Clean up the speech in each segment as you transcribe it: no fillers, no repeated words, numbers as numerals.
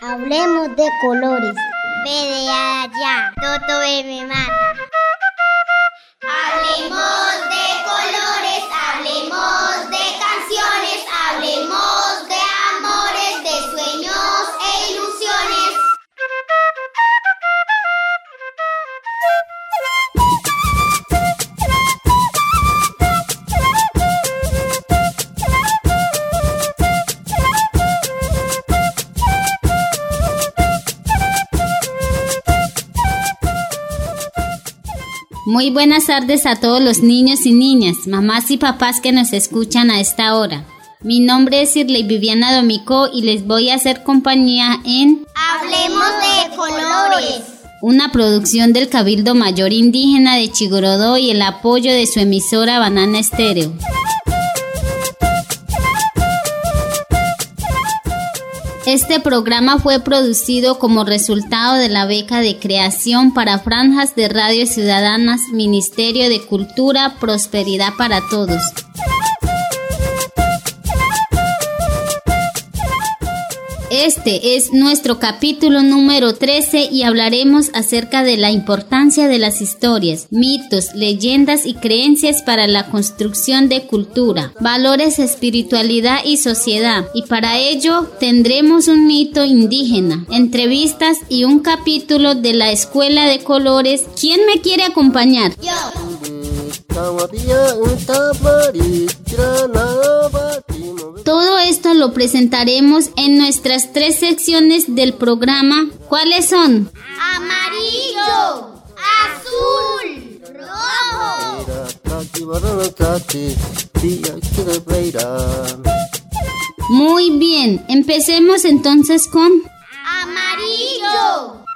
Hablemos de colores. Ve de allá, Toto me mata. Hablemos de colores, hablemos de canciones, hablemos de amores, de sueños e ilusiones. Muy buenas tardes a todos los niños y niñas, mamás y papás que nos escuchan a esta hora. Mi nombre es Irley Viviana Domicó y les voy a hacer compañía en Hablemos de colores. Una producción del Cabildo Mayor Indígena de Chigorodó y el apoyo de su emisora Banana Estéreo. Este programa fue producido como resultado de la beca de creación para franjas de radio ciudadanas, Ministerio de Cultura, Prosperidad para Todos. Este es nuestro capítulo número 13 y hablaremos acerca de la importancia de las historias, mitos, leyendas y creencias para la construcción de cultura, valores, espiritualidad y sociedad. Y para ello tendremos un mito indígena, entrevistas y un capítulo de la Escuela de Colores. ¿Quién me quiere acompañar? Yo. Todo esto lo presentaremos en nuestras 3 secciones del programa. ¿Cuáles son? Amarillo, azul, rojo. Muy bien, empecemos entonces con Amarillo.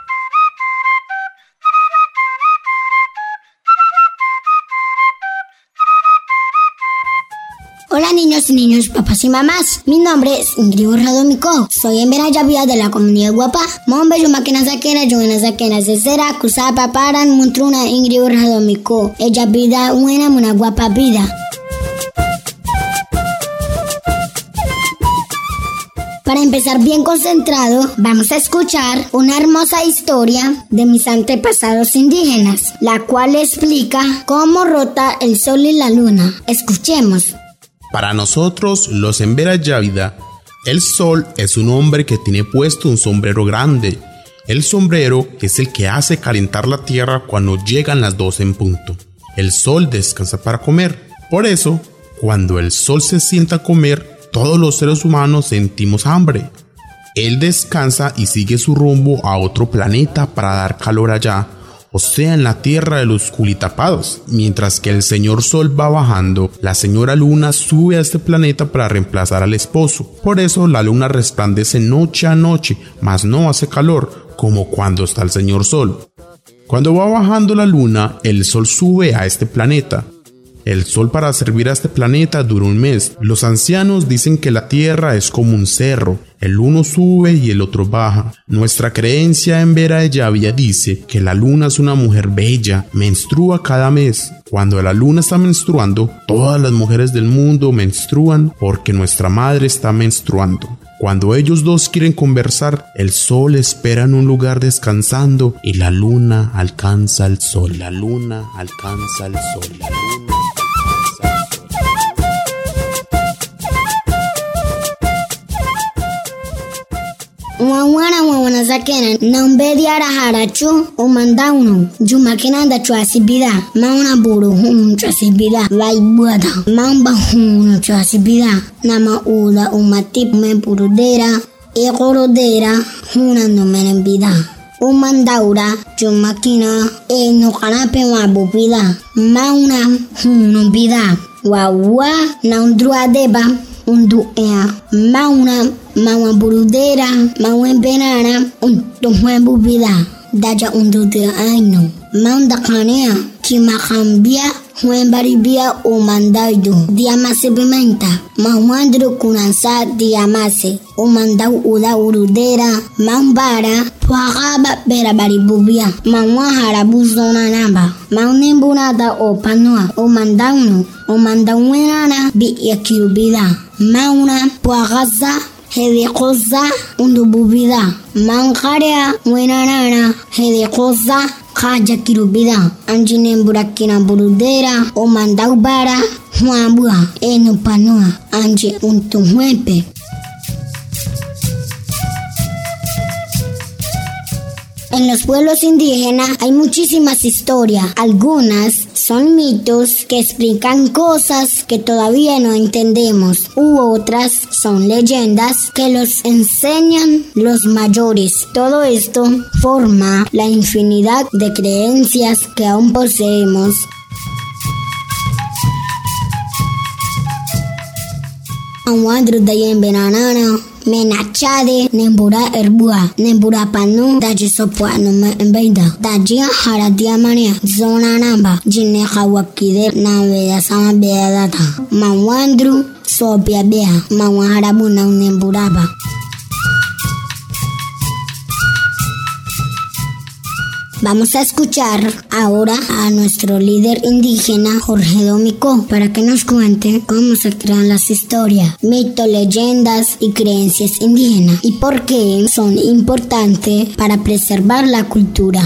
Hola niños y niñas, papás y mamás. Mi nombre es Ingrid Borrado Micó. Soy Embera Yavia de la comunidad Guapa. Mombe Yumakena Sakena, Yugana Sakena Cesera, Kusapa Paran, Muntruna Ingrid Borrado Micó. Ella vida buena, una guapa vida. Para empezar bien concentrado, vamos a escuchar una hermosa historia de mis antepasados indígenas, la cual explica cómo rota el sol y la luna. Escuchemos. Para nosotros, los Embera Yávida, el sol es un hombre que tiene puesto un sombrero grande. El sombrero es el que hace calentar la tierra cuando llegan las 12 en punto. El sol descansa para comer. Por eso, cuando el sol se sienta a comer, todos los seres humanos sentimos hambre. Él descansa y sigue su rumbo a otro planeta para dar calor allá, o sea, en la tierra de los culitapados. Mientras que el señor sol va bajando, la señora luna sube a este planeta para reemplazar al esposo. Por eso la luna resplandece noche a noche, mas no hace calor, como cuando está el señor sol. Cuando va bajando la luna, el sol sube a este planeta. El sol para servir a este planeta dura un mes. Los ancianos dicen que la tierra es como un cerro. El uno sube y el otro baja. Nuestra creencia en Embera Yavia dice que la luna es una mujer bella, menstrua cada mes. Cuando la luna está menstruando, todas las mujeres del mundo menstruan porque nuestra madre está menstruando. Cuando ellos dos quieren conversar, el sol espera en un lugar descansando y la luna alcanza el sol. La luna alcanza el sol. La luna. Wawana sakena nambe ara harachu o mandauno jumakena da chuasibida mauna buru chuasibida vai buada mamba chuasibida nama ula umatip me burudera e gorodera no menembida o mandaura jumakina e no kanape wa bubida mauna no bida wawa na undrua deba undu ea mauna mawa burudera mawa benara undu bubida daja undu de aino maunda kanea kimakambia baribia o mandaido diamase bementa mawandro kunansa diamase o mandau ula urudera mambara pagaba bera baribubia mawa harabuzona namba maunembunada o panua o mandauno o mandauenana bi yakirubida mauna pagaza hede cosa undububida mankarea wenanana hede cosa kaja kirubida anjine burakina burudera o mandaubara huambua enupanua anje untumwepe. En los pueblos indígenas hay muchísimas historias. Algunas son mitos que explican cosas que todavía no entendemos. U otras son leyendas que los enseñan los mayores. Todo esto forma la infinidad de creencias que aún poseemos. Anwadru dayen benanana. Menachade nembura erbua nembura panu daji sopwa no embeida daji haradia mania zona namba jinne khawakide na veda sama beadata mawandru sopia bea mawaharabu na nemburaba. Vamos a escuchar ahora a nuestro líder indígena Jorge Domico para que nos cuente cómo se crean las historias, mitos, leyendas y creencias indígenas y por qué son importantes para preservar la cultura.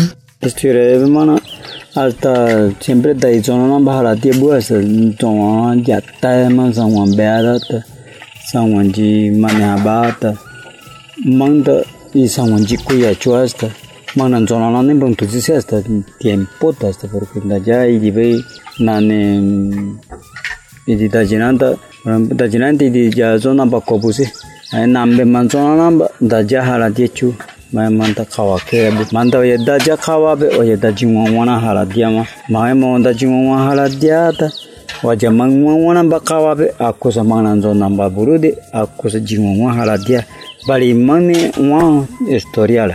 Hasta siempre te dicen una baja tiempo ya está más un beata sanwanji manabata manda y sanwanji cuya chuasta manan zona ne bang tuzi hasta tiempo hasta porque ya y ve nane y dajinante y ya zona bakobuse nambe man zona namba daja hala dichu manta kawa ke manta ya daja kawa be o ya dajinwa wana hala diama mo dajinwa hala diata wajah mangwana bakawa be aku sama nanzo namba burude aku sejinwa hala dia bali mane wa historia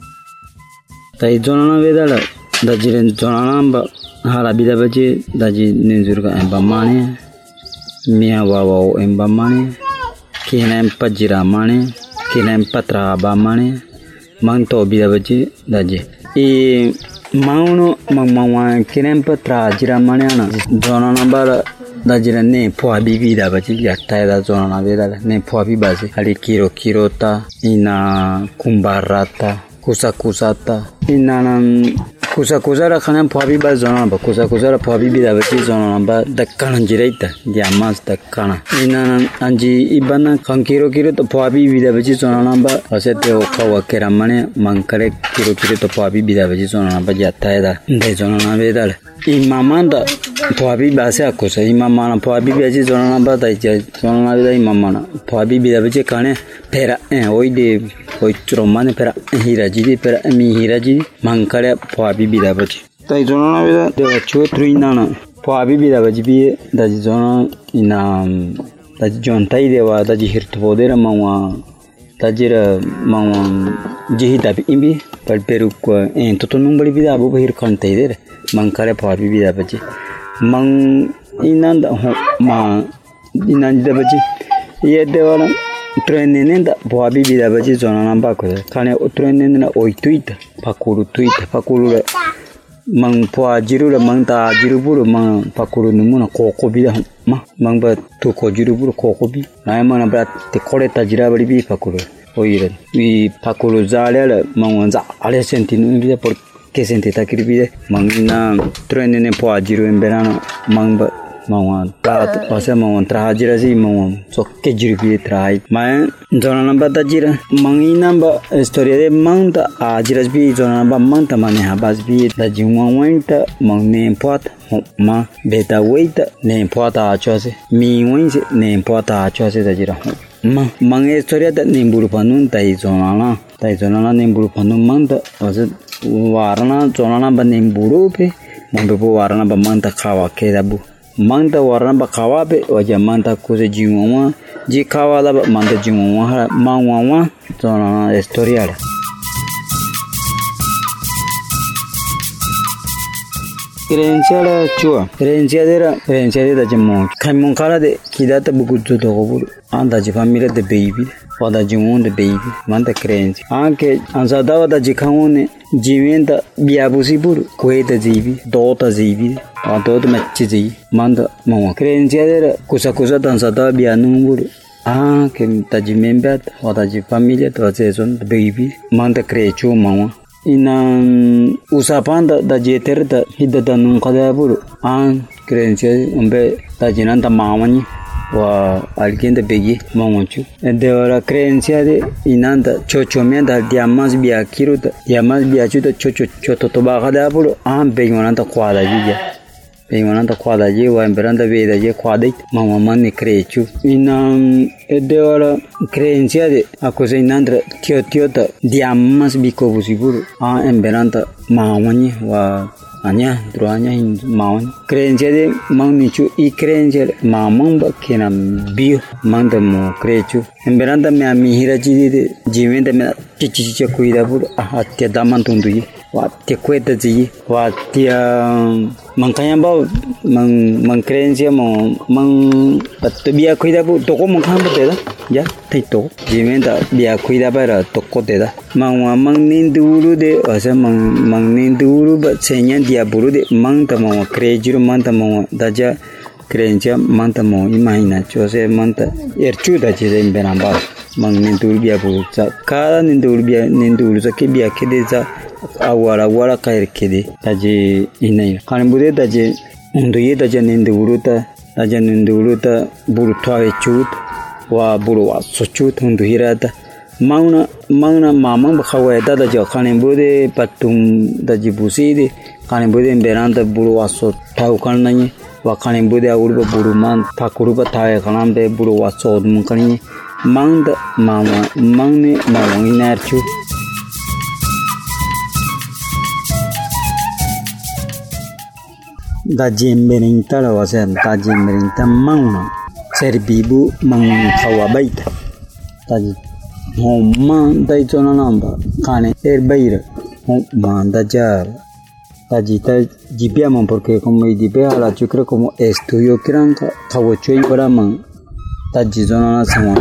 tai zona vedala dajiren zona namba hala bida baje daji nenzurga embamane mia wawa embamane kinem pajira mane kinem patra bamane manto bida baje daji e mauno mangmawa kinem patra jira mane ana zona namba dajiren ne poa bibida baje yatta da zona vedala ne poa bibaje ali kiro ta ina kumbarata kusa inanan kusa ra khanan phabi ba zona ba kusa ra phabi bi da bachi zona ba dakkan jireita diamas dakkana inanan anji ibana khankiro to phabi bi da bachi zona ba asete o khawa keramane mankare kiro to phabi bi da bachi zona ba jatta da de zona be dal imamanda phabi ba se akusa imamana phabi bi bachi zona ba da zona be da imamana phabi bi da bachi kane pera oide oi tromane pera hirajidi pera mi hirajidi mankare phabi bida bachi tai zona bida de chotruina na phabi bida bachi bi da zona ina da jontai dewa da hirtu bodera mawa tajira mawa jihida imbi per peru ko totonum bali bida bo hir kantai der mankare phabi bida bachi mang inanda ma inanda bachi ye dewala Trenene da phabi bida bachi zona namba ko kane trenene na oituita pakuru mang pha jiru la mang ta jiru buru mang pakuru numuna koko bida ma mang ba to ko jiru buru koko bi na mana ba te kore ta jira bari bi pakuru oire wi pakuru zale la mang za ale sentinu bida por que senti ta kirbi mang na trenene pha jiru emberano mang ba mawan tat pase mawan trajira si mawan sokke jirbi trai ma zona namba tajira mangi namba historia de manta ajiras bi zona namba manta mane habas bi da jumawanta mangne pot ma beta weita ne pota achose mi wense ne pota achose tajira ma mange historia da nimburu panun tai zona na nimburu panun manta ase warna zona namba nimburu pe mambe po warna ba manta khawa ke dabu manta warna ba kawabe waja manta kuse jimuwa ji kawala ba manta jimuwa mangwawa zona historia creencia de jamo kaimon kala de kidata bukutu to gobur anda ji familia de baby wada jimun de baby manta creencia anche ansada wada jikhaone jivenda biabusi bur koeta jibi dota jibi adot machi ji manda mawa creencia de kusa ansada bianum bur que taji member o taji familia to son baby manda crechu mama ina usapanda da jeter da hidda nun kada buru creencia umbe taji nanda mamani wa alguien de begi mamonchu de ora creencia de inanda chochomenda diamas bia kiruta diamas bia chuta chocho to baga da buru begi nanda kwada jiya Peymananta kwada je wa emberanda veda je kwada mama mani crechu ina edora creencia de akose inandra tiota diamas biko busiburu emberanda mamani wa anya droanya in mamani creencia de maunichu I creencia mamamba kena bio manda mo crechu emberanda me amihira de jimenda me chichicha cuida buru atia damantundu wa te cueta ji wa tia mangkanya ba mang creencia mang patbia cuida bu toko mangkam bete da ya tito jimenda bia cuida para toko te da mang ninduru de asa mang ninduru ba senya dia buru de mang tamo creejuru mang tamo daja creencia mang tamo imagina chose manta erchu da je benamba mang ninduru bia buru cada ninduru sa ke bia ke de za awara kair kede taje inai kanbude taje unduye taje ninduruta buru thawe chut wa buru wa sochut unduhirata mauna mamang bakhawa taje kanbude patum taje buside kanbude beranda buru wa so thau kanani wa kanbude awurba buru man thakuruba thawe kanambe buru wa so munkani mangda mangne inarchu da jemberinta la wasem da jemberinta mauna servibu mang kawabaita taji homma dai zona namba kane erbaira homma da jar taji jibiamo porque como idipea la yo creo como estudio kiranka kawochoi para man taji zona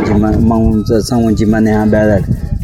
sawanji manea badal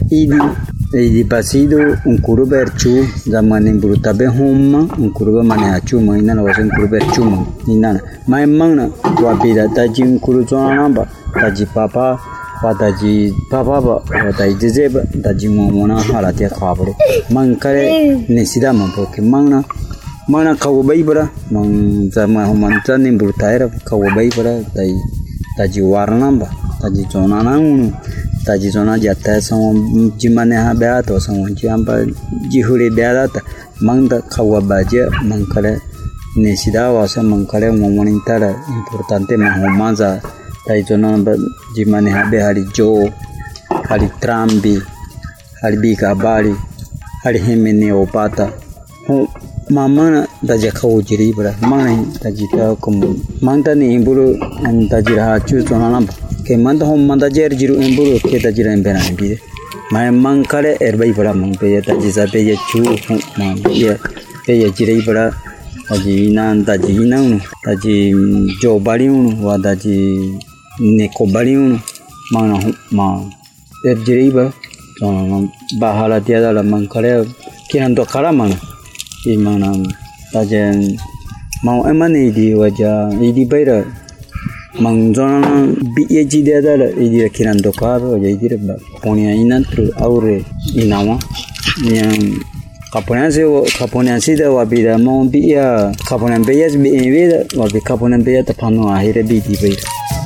idi pasido un curva erchu zaman brutabe homma un curva maneachu maina la wasen curva erchu maina mai mangna wa bida taji un curva zona namba taji papa wa taji papa ba wa taji zeba taji momona halate khabre mankare nesida man porque mangna kawbai bara man zaman homman tanin brutaira kawbai bara taji warnamba taji zona nanu taji zona jata sama jimane ha beato sama jamba jihuri beata mangda kawabaje mangkale nesida wasa mangkale momonintara importante mahomaza taji zona jimane ha be hari jo hari trambi hari bikabali hari hemene opata mamana taji kawujiri bara mangna taji ta kum mangta ni imburu taji ha chu zona namba ke manda hom manda jer jiru emburu ke ta jira embena bide mai mangkale erbai bara mangpe ta jisa pe ye chu ma ye pe ye jirei bara taji nan taji nan taji jo bariun wa taji neko bariun mana ma er jirei ba bahala tiada la mangkale kian to kala mana I mana tajen mau emane di wajah idi baira mangzona biye jidada la idi kiran dokaro ya idi ba ponia inantru aure inawa yang kaponan sida wa bida mau biya kaponan beyas bi eveda wa bi kaponan beya tapano ahire bi di baira.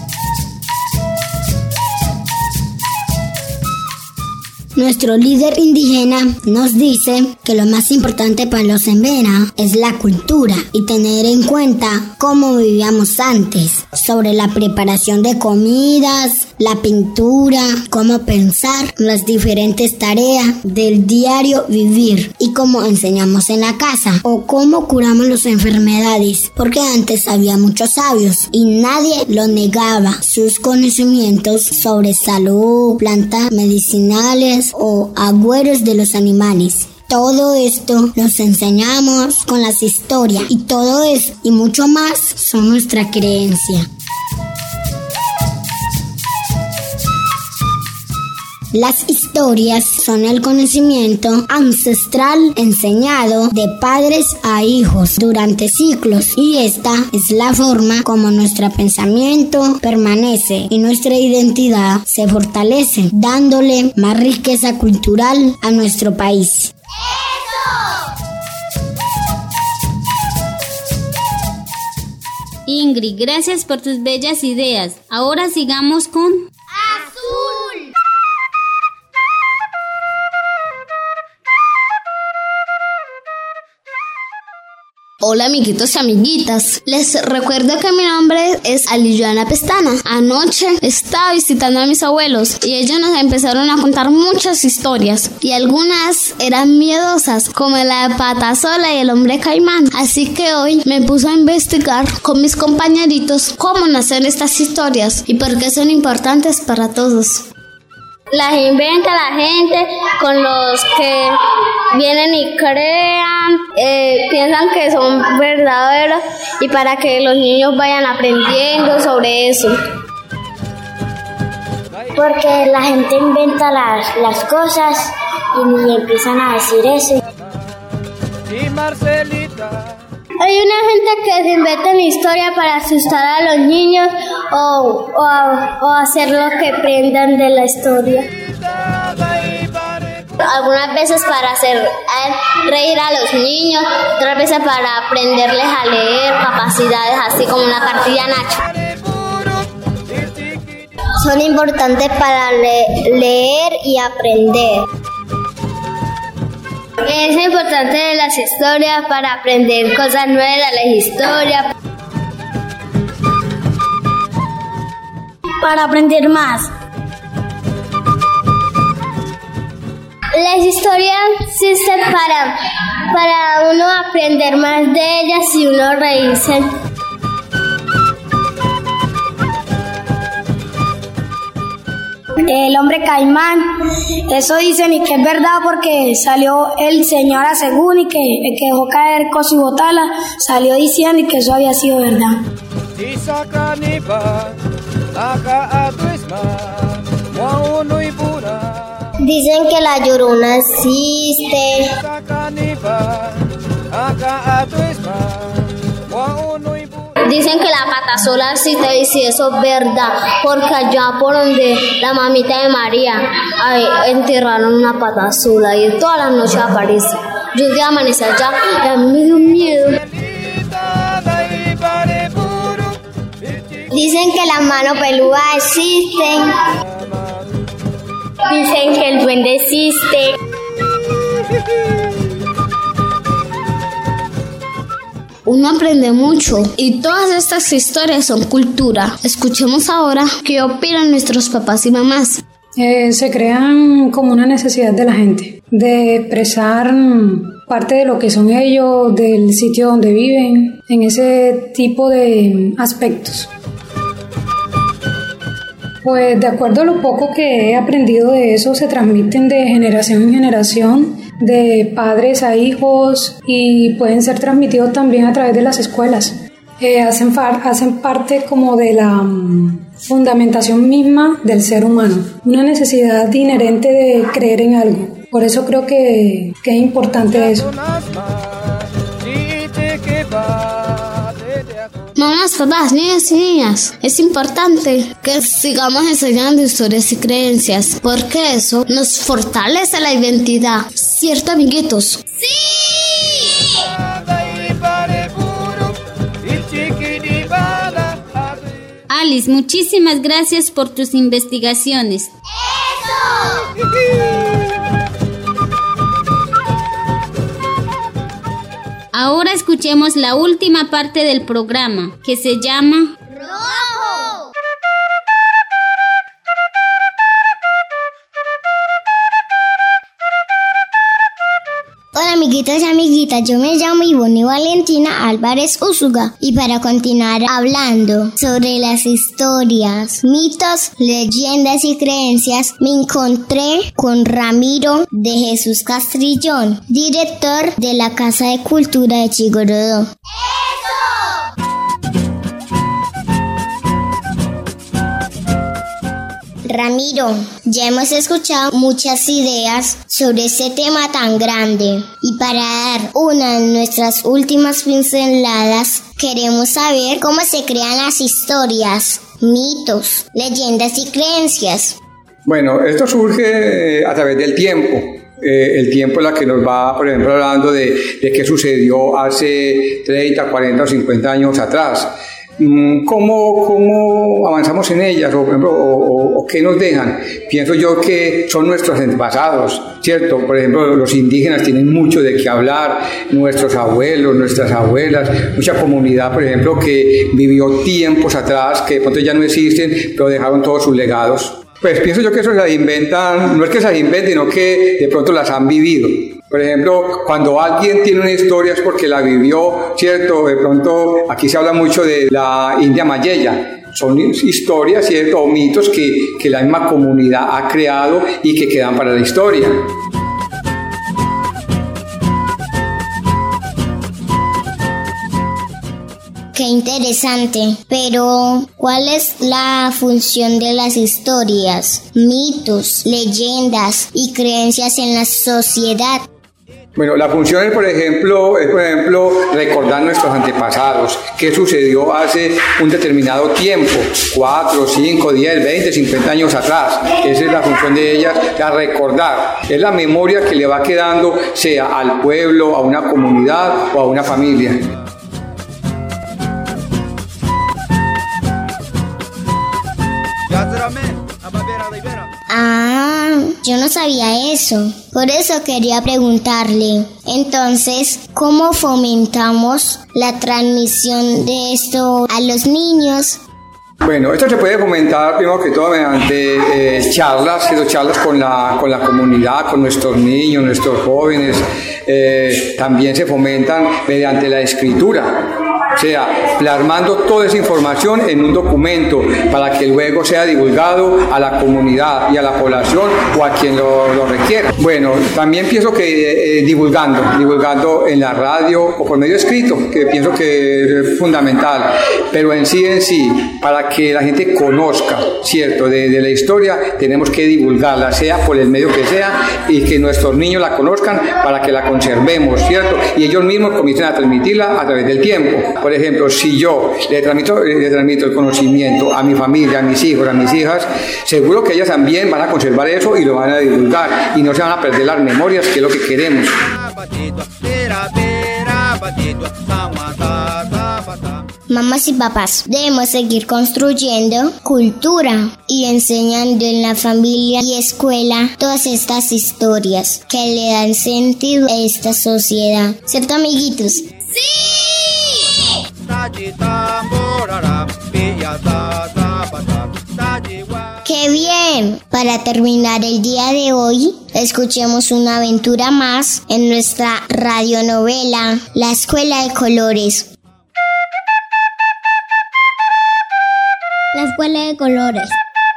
Nuestro líder indígena nos dice que lo más importante para los Embera es la cultura y tener en cuenta cómo vivíamos antes, sobre la preparación de comidas, la pintura, cómo pensar, las diferentes tareas del diario vivir y cómo enseñamos en la casa o cómo curamos las enfermedades, porque antes había muchos sabios y nadie lo negaba sus conocimientos sobre salud, plantas medicinales o agüeros de los animales. Todo esto nos enseñamos con las historias y todo eso y mucho más son nuestra creencia. Las historias son el conocimiento ancestral enseñado de padres a hijos durante siglos, y esta es la forma como nuestro pensamiento permanece y nuestra identidad se fortalece, dándole más riqueza cultural a nuestro país. Ingrid, gracias por tus bellas ideas. Ahora sigamos con Azul. Hola amiguitos y amiguitas, les recuerdo que mi nombre es Alijoana Pestana. Anoche estaba visitando a mis abuelos y ellos nos empezaron a contar muchas historias y algunas eran miedosas, como la de Patasola y el hombre caimán. Así que hoy me puse a investigar con mis compañeritos cómo nacen estas historias y por qué son importantes para todos. Las inventa la gente con los que vienen y crean, piensan que son verdaderos y para que los niños vayan aprendiendo sobre eso. Porque la gente inventa las cosas y empiezan a decir eso. Y Marcelita. Hay una gente que se inventa una historia para asustar a los niños o hacer lo que aprendan de la historia. Algunas veces para hacer reír a los niños, otras veces para aprenderles a leer, capacidades así como la cartilla Nacho. Son importantes para leer y aprender. Es importante las historias para aprender cosas nuevas de la historia. Para aprender más. Las historias existen para uno aprender más de ellas y uno reírse. El hombre caimán, eso dicen y que es verdad porque salió el señor Asegún y que el que dejó caer con su botala salió diciendo y que eso había sido verdad. Dicen que la Llorona existe. Dicen que la Patasola existe y si eso es verdad, porque allá por donde la mamita de María enterraron una Patasola y todas las noches aparece. Yo un día amanecí allá y a mí me dio miedo. Dicen que las manos peludas existen. Dicen que el duende existe. Uno aprende mucho y todas estas historias son cultura. Escuchemos ahora qué opinan nuestros papás y mamás. Se crean como una necesidad de la gente de expresar parte de lo que son ellos, del sitio donde viven, en ese tipo de aspectos. Pues de acuerdo a lo poco que he aprendido de eso, se transmiten de generación en generación, de padres a hijos, y pueden ser transmitidos también a través de las escuelas. Hacen parte como de la fundamentación misma del ser humano, una necesidad inherente de creer en algo. Por eso creo que es importante eso. Mamás, papás, niños y niñas, es importante que sigamos enseñando historias y creencias, porque eso nos fortalece la identidad. ¿Cierto, amiguitos? ¡Sí! Alice, muchísimas gracias por tus investigaciones. ¡Eso! Ahora escuchemos la última parte del programa, que se llama ¡Rojo! Hola amiguitos y amiguitas, yo me llamo Ivonne Valentina Álvarez Úsuga y para continuar hablando sobre las historias, mitos, leyendas y creencias, me encontré con Ramiro de Jesús Castrillón, director de la Casa de Cultura de Chigorodó. Ramiro, ya hemos escuchado muchas ideas sobre este tema tan grande y para dar una de nuestras últimas pinceladas queremos saber cómo se crean las historias, mitos, leyendas y creencias. Bueno, esto surge a través del tiempo. El tiempo es la que nos va, por ejemplo, hablando de qué sucedió hace 30, 40 o 50 años atrás. ¿Cómo avanzamos en ellas? O, por ejemplo, o qué nos dejan. Pienso yo que son nuestros antepasados, ¿cierto? Por ejemplo, los indígenas tienen mucho de qué hablar, nuestros abuelos, nuestras abuelas, mucha comunidad, por ejemplo, que vivió tiempos atrás, que de pronto ya no existen, pero dejaron todos sus legados. Pues pienso yo que eso se las inventan, no es que se las inventen, sino que de pronto las han vivido. Por ejemplo, cuando alguien tiene una historia es porque la vivió, ¿cierto? De pronto, aquí se habla mucho de la India Mayella. Son historias, ¿cierto? O mitos que la misma comunidad ha creado y que quedan para la historia. Qué interesante, pero ¿cuál es la función de las historias, mitos, leyendas y creencias en la sociedad? Bueno, la función es, por ejemplo, recordar nuestros antepasados, qué sucedió hace un determinado tiempo, 4, 5, 10, 20, 50 años atrás. Esa es la función de ellas, la recordar. Es la memoria que le va quedando, sea al pueblo, a una comunidad o a una familia. Yo no sabía eso. Por eso quería preguntarle. Entonces, ¿cómo fomentamos la transmisión de esto a los niños? Bueno, esto se puede fomentar primero que todo mediante charlas con la comunidad, con nuestros niños, nuestros jóvenes. También se fomentan mediante la escritura. O sea, plasmando toda esa información en un documento para que luego sea divulgado a la comunidad y a la población o a quien lo requiera. Bueno, también pienso que divulgando en la radio o por medio escrito, que pienso que es fundamental, pero en sí, para que la gente conozca, ¿cierto? De la historia tenemos que divulgarla, sea por el medio que sea, y que nuestros niños la conozcan para que la conservemos, ¿cierto? Y ellos mismos comiencen a transmitirla a través del tiempo. Por ejemplo, si yo le transmito el conocimiento a mi familia, a mis hijos, a mis hijas, seguro que ellas también van a conservar eso y lo van a divulgar y no se van a perder las memorias, que es lo que queremos. Mamás y papás, debemos seguir construyendo cultura y enseñando en la familia y escuela todas estas historias que le dan sentido a esta sociedad. ¿Cierto, amiguitos? ¡Sí! ¡Qué bien! Para terminar el día de hoy, escuchemos una aventura más en nuestra radionovela La Escuela de Colores. La Escuela de Colores.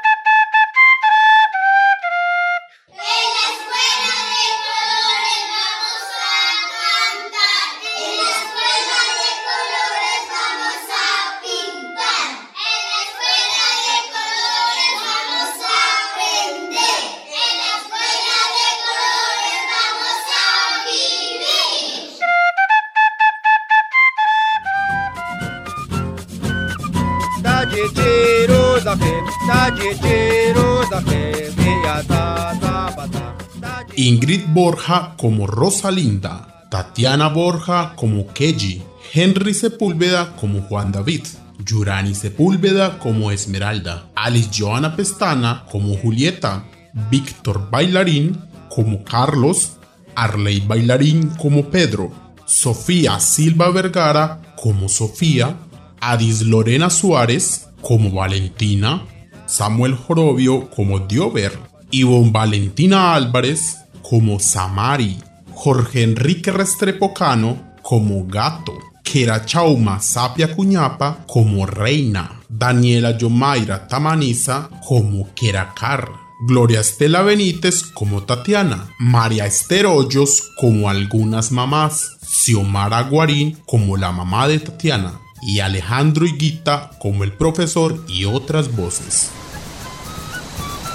Ingrid Borja como Rosalinda, Tatiana Borja como Keji, Henry Sepúlveda como Juan David, Yurani Sepúlveda como Esmeralda, Alice Joana Pestana como Julieta, Víctor Bailarín como Carlos, Arley Bailarín como Pedro, Sofía Silva Vergara como Sofía, Adis Lorena Suárez como Valentina, Samuel Jorobio como Diover, Ivonne Valentina Álvarez como Samari, Jorge Enrique Restrepo Cano como Gato, Kera Chauma Sapia Cuñapa como Reina, Daniela Yomaira Tamaniza como Keracar, Gloria Estela Benítez como Tatiana, María Esther Hoyos como Algunas Mamás, Xiomara Guarín como la mamá de Tatiana y Alejandro Higuita como el profesor y otras voces.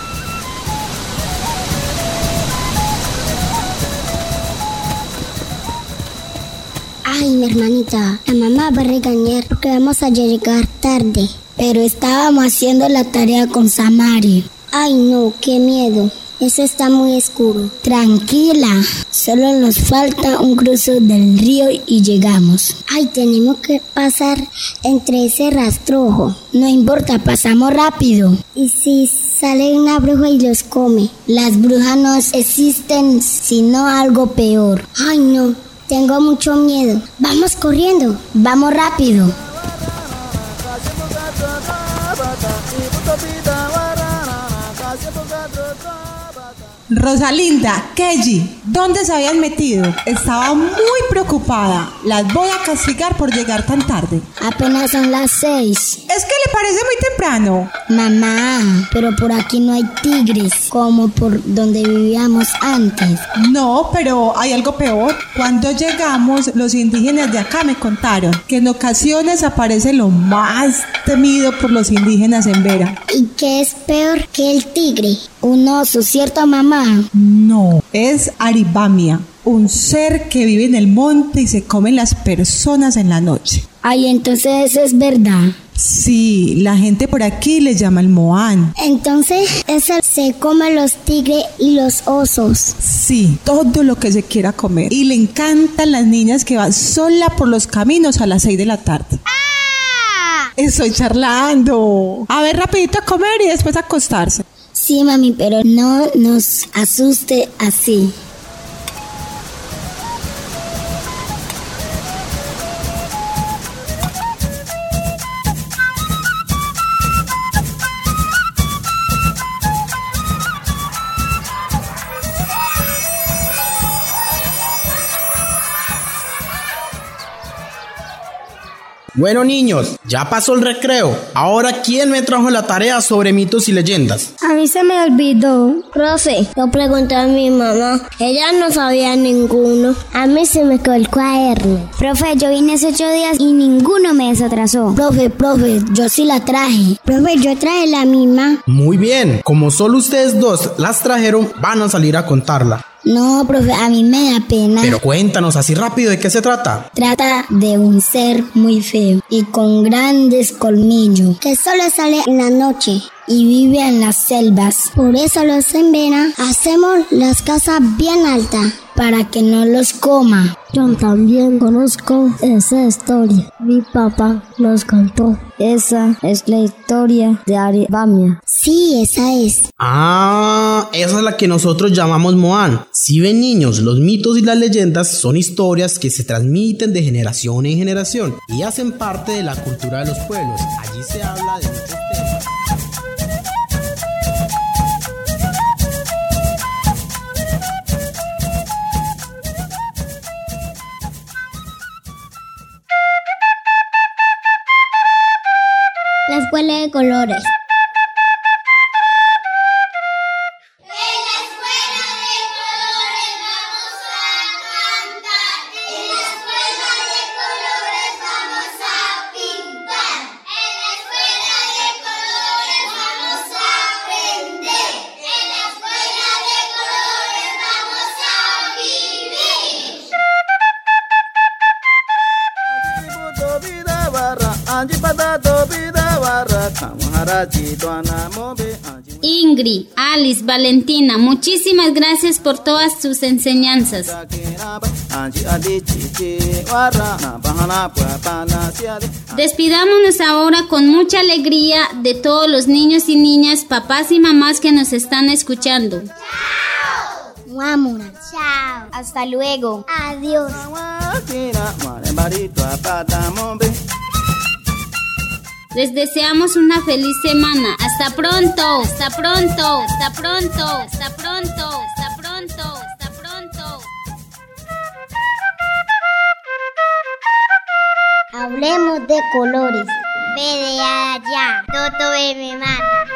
Ay, mi hermanita, la mamá va a regañar porque vamos a llegar tarde. Pero estábamos haciendo la tarea con Samari. Ay, no, qué miedo. Eso está muy oscuro. Tranquila, solo nos falta un cruce del río y llegamos. Ay, tenemos que pasar entre ese rastrojo. No importa, pasamos rápido. ¿Y si sale una bruja y los come? Las brujas no existen, sino algo peor. Ay, no, tengo mucho miedo. Vamos corriendo, vamos rápido. Rosalinda, Kelly, ¿dónde se habían metido? Estaba muy preocupada. Las voy a castigar por llegar tan tarde. Apenas son las 6. ¿Es que le parece muy temprano? Mamá, pero por aquí no hay tigres, como por donde vivíamos antes. No, pero hay algo peor. Cuando llegamos, los indígenas de acá me contaron que en ocasiones aparece lo más temido por los indígenas en Vera. ¿Y qué es peor que el tigre? Un oso, ¿cierto, mamá? No, es Aribamia, un ser que vive en el monte y se come las personas en la noche. Ay, entonces eso es verdad. Sí, la gente por aquí le llama el Moán. Entonces, eso se come los tigres y los osos. Sí, todo lo que se quiera comer. Y le encantan las niñas que van sola por los caminos a las 6 de la tarde. Estoy charlando. A ver, rapidito a comer y después a acostarse. Sí, mami, pero no nos asuste así. Bueno, niños, ya pasó el recreo. Ahora, ¿quién me trajo la tarea sobre mitos y leyendas? A mí se me olvidó. Profe, yo pregunté a mi mamá. Ella no sabía ninguno. A mí se me quedó el cuaderno. Profe, yo vine hace 8 días y ninguno me desatrasó. Profe, yo sí la traje. Profe, yo traje la misma. Muy bien, como solo ustedes dos las trajeron, van a salir a contarla. No, profe, a mí me da pena. Pero cuéntanos así rápido, ¿de qué se trata? Trata de un ser muy feo y con grandes colmillos que solo sale en la noche y vive en las selvas. Por eso los en Vera hacemos las casas bien altas para que no los coma. Yo también conozco esa historia. Mi papá nos contó. Esa es la historia de Aribamia. Sí, esa es. Ah, esa es la que nosotros llamamos Moán. Si ven, niños, los mitos y las leyendas son historias que se transmiten de generación en generación y hacen parte de la cultura de los pueblos. Allí se habla de muchos temas. La escuela de colores. Ingrid, Alice, Valentina, muchísimas gracias por todas sus enseñanzas. Despidámonos ahora con mucha alegría de todos los niños y niñas, papás y mamás que nos están escuchando. Vámonos. Chao. Hasta luego. Adiós. Les deseamos una feliz semana. Hasta pronto. Hasta pronto. Hasta pronto. Hasta pronto. Hasta pronto. Hasta pronto. Hablemos de colores. Ve de allá. Toto me mata.